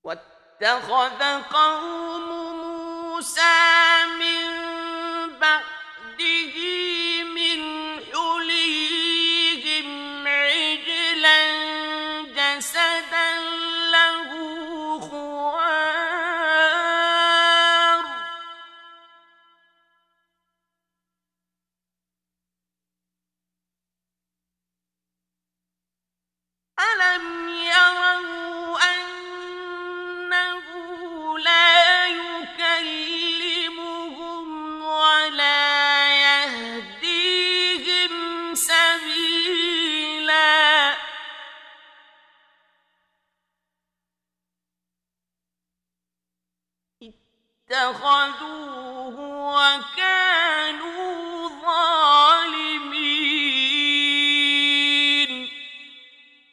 واتخذ قوم موسى من بعده من حليهم عجلا جسدا له خوار ألم يروا أنه لا يكلمهم ولا يهديهم سبيلا اتخذوه وكانوا